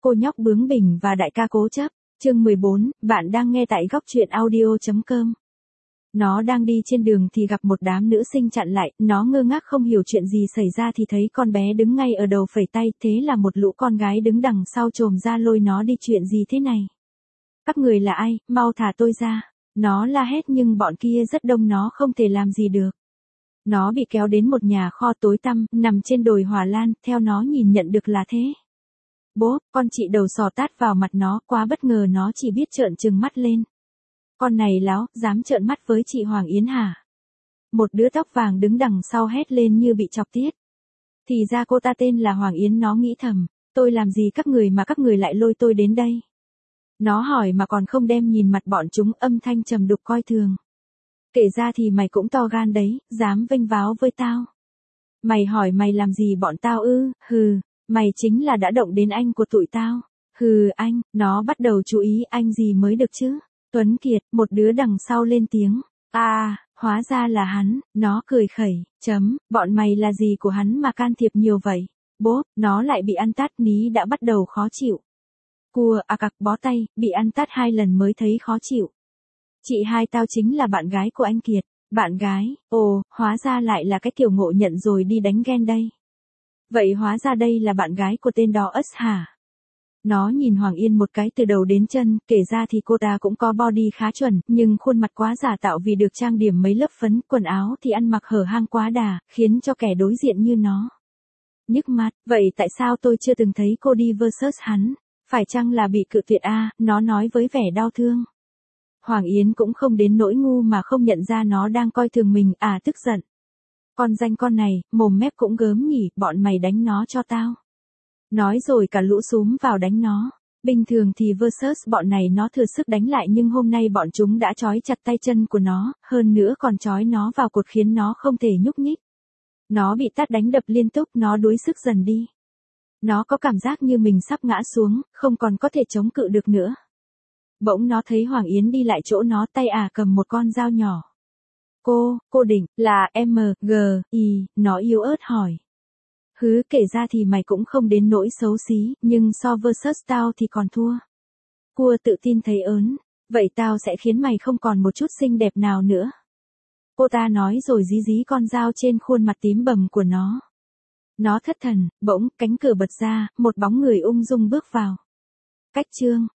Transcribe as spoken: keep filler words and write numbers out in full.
Cô nhóc bướng bỉnh và đại ca cố chấp. Chương mười bốn, bạn đang nghe tại góc truyện audio chấm com. Nó đang đi trên đường thì gặp một đám nữ sinh chặn lại, nó ngơ ngác không hiểu chuyện gì xảy ra thì thấy con bé đứng ngay ở đầu phẩy tay, thế là một lũ con gái đứng đằng sau chồm ra lôi nó đi. Chuyện gì thế này? Các người là ai, mau thả tôi ra. Nó la hét nhưng bọn kia rất đông, nó không thể làm gì được. Nó bị kéo đến một nhà kho tối tăm, nằm trên đồi Hòa Lan, theo nó nhìn nhận được là thế. Bố, con chị đầu sò tát vào mặt nó, quá bất ngờ nó chỉ biết trợn trừng mắt lên. Con này láo, dám trợn mắt với chị Hoàng Yến hả? Một đứa tóc vàng đứng đằng sau hét lên như bị chọc tiết. Thì ra cô ta tên là Hoàng Yến, nó nghĩ thầm, tôi làm gì các người mà các người lại lôi tôi đến đây? Nó hỏi mà còn không đem nhìn mặt bọn chúng, âm thanh trầm đục coi thường. Kể ra thì mày cũng to gan đấy, dám vênh váo với tao. Mày hỏi mày làm gì bọn tao ư, hừ, mày chính là đã động đến anh của tụi tao. Hừ anh, nó bắt đầu chú ý anh gì mới được chứ. Tuấn Kiệt, một đứa đằng sau lên tiếng. À, hóa ra là hắn, nó cười khẩy, chấm, bọn mày là gì của hắn mà can thiệp nhiều vậy? Bố, nó lại bị ăn tát, ní đã bắt đầu khó chịu. Cua, à cặc, bó tay, bị ăn tát hai lần mới thấy khó chịu. Chị hai tao chính là bạn gái của anh Kiệt. Bạn gái, ồ, hóa ra lại là cái kiểu ngộ nhận rồi đi đánh ghen đây. Vậy hóa ra đây là bạn gái của tên đó ất hả? Nó nhìn Hoàng Yên một cái từ đầu đến chân, kể ra thì cô ta cũng có body khá chuẩn, nhưng khuôn mặt quá giả tạo vì được trang điểm mấy lớp phấn, quần áo thì ăn mặc hở hang quá đà, khiến cho kẻ đối diện như nó nhức mắt. Vậy tại sao tôi chưa từng thấy cô đi versus hắn? Phải chăng là bị cự tuyệt a? Nó nói với vẻ đau thương. Hoàng Yến cũng không đến nỗi ngu mà không nhận ra nó đang coi thường mình, à tức giận. Con danh con này, mồm mép cũng gớm nhỉ, bọn mày đánh nó cho tao. Nói rồi cả lũ xúm vào đánh nó. Bình thường thì versus bọn này nó thừa sức đánh lại, nhưng hôm nay bọn chúng đã trói chặt tay chân của nó, hơn nữa còn trói nó vào cột khiến nó không thể nhúc nhích. Nó bị tát đánh đập liên tục, nó đuối sức dần đi. Nó có cảm giác như mình sắp ngã xuống, không còn có thể chống cự được nữa. Bỗng nó thấy Hoàng Yến đi lại chỗ nó, tay à cầm một con dao nhỏ. Cô, cô định, là em, G, I, nó yếu ớt hỏi. Hứ, kể ra thì mày cũng không đến nỗi xấu xí, nhưng so versus tao thì còn thua. Cua tự tin thấy ớn, vậy tao sẽ khiến mày không còn một chút xinh đẹp nào nữa. Cô ta nói rồi dí dí con dao trên khuôn mặt tím bầm của nó. Nó thất thần, bỗng, cánh cửa bật ra, một bóng người ung dung bước vào. Cách chương.